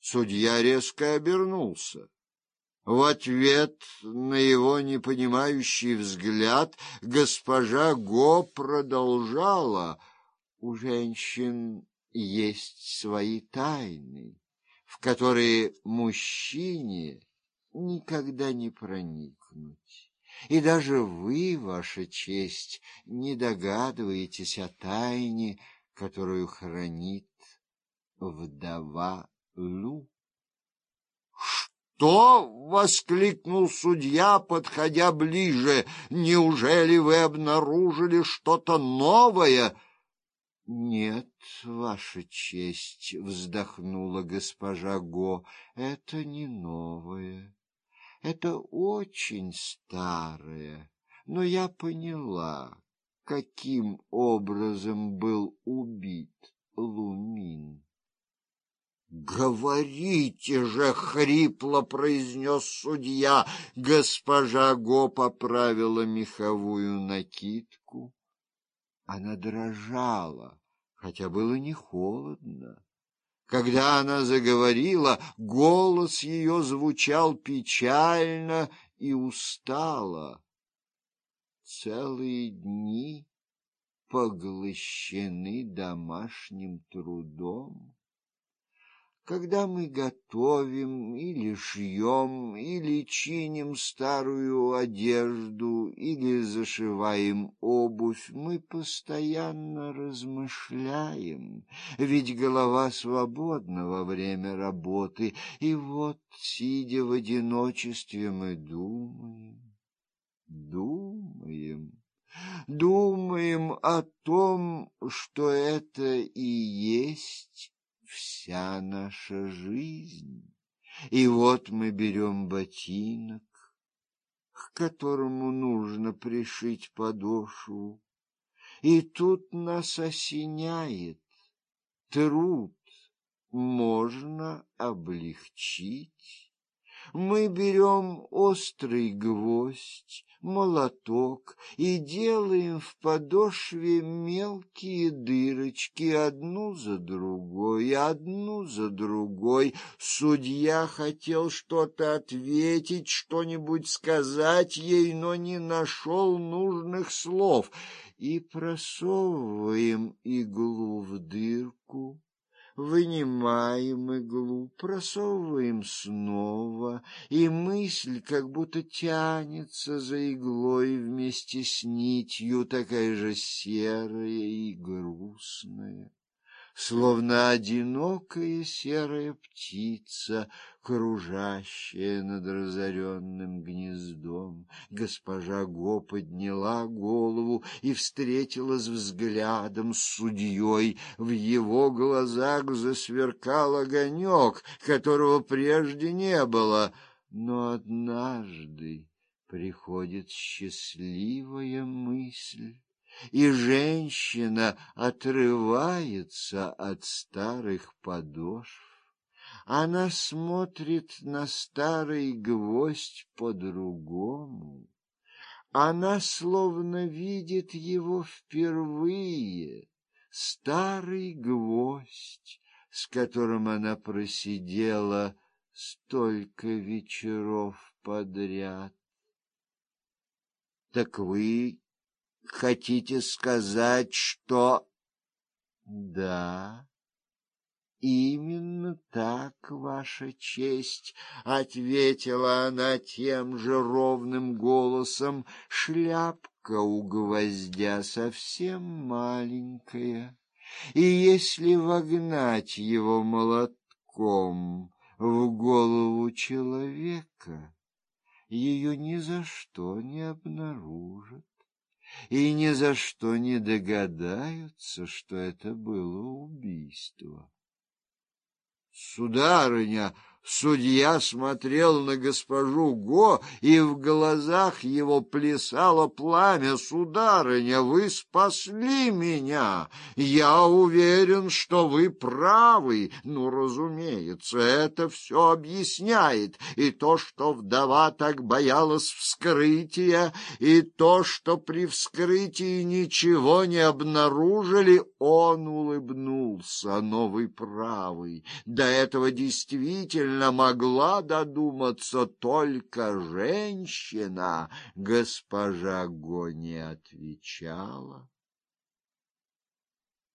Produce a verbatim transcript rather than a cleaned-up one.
Судья резко обернулся. В ответ на его непонимающий взгляд госпожа Го продолжала: «У женщин есть свои тайны, в которые мужчине никогда не проникнуть. И даже вы, ваша честь, не догадываетесь о тайне, которую хранит вдова Лу». «Что?» — воскликнул судья, подходя ближе. «Неужели вы обнаружили что-то новое?» «Нет, ваша честь», — вздохнула госпожа Го, — «это не новое. Это очень старое. Но я поняла, каким образом был убит Лумин». «Говорите же!» — хрипло произнес судья. Госпожа Го поправила меховую накидку. Она дрожала, хотя было не холодно. Когда она заговорила, голос ее звучал печально и устало. Целые дни поглощены домашним трудом. Когда мы готовим или шьем, или чиним старую одежду, или зашиваем обувь, мы постоянно размышляем, ведь голова свободна во время работы, и вот, сидя в одиночестве, мы думаем, думаем, думаем о том, что это и есть вся наша жизнь. И вот мы берем ботинок, к которому нужно пришить подошву, и тут нас осеняет: труд можно облегчить. Мы берем острый гвоздь, молоток и делаем в подошве мелкие дырочки одну за другой, одну за другой. Судья хотел что-то ответить, что-нибудь сказать ей, но не нашел нужных слов. И просовываем иглу в дырку, вынимаем иглу, просовываем снова, и мысль как будто тянется за иглой вместе с нитью, такая же серая и грустная, словно одинокая серая птица, кружащая над разоренным гнездом. Госпожа Го подняла голову и встретилась взглядом с судьей. В его глазах засверкал огонек, которого прежде не было. Но однажды приходит счастливая мысль, и женщина отрывается от старых подошв. Она смотрит на старый гвоздь по-другому. Она словно видит его впервые. Старый гвоздь, с которым она просидела столько вечеров подряд. Так вы хотите сказать, что... Да, именно так, ваша честь, ответила она тем же ровным голосом. Шляпка у гвоздя совсем маленькая, и если вогнать его молотком в голову человека, ее ни за что не обнаружат и ни за что не догадаются, что это было убийство. — Сударыня, Судья смотрел на госпожу Го, и в глазах его плясало пламя. «Сударыня, вы спасли меня. Я уверен, что вы правы. Ну, разумеется, это все объясняет. И то, что вдова так боялась вскрытия, и то, что при вскрытии ничего не обнаружили». Он улыбнулся. «Но вы правы. До этого действительно могла додуматься только женщина». Госпожа Го не отвечала.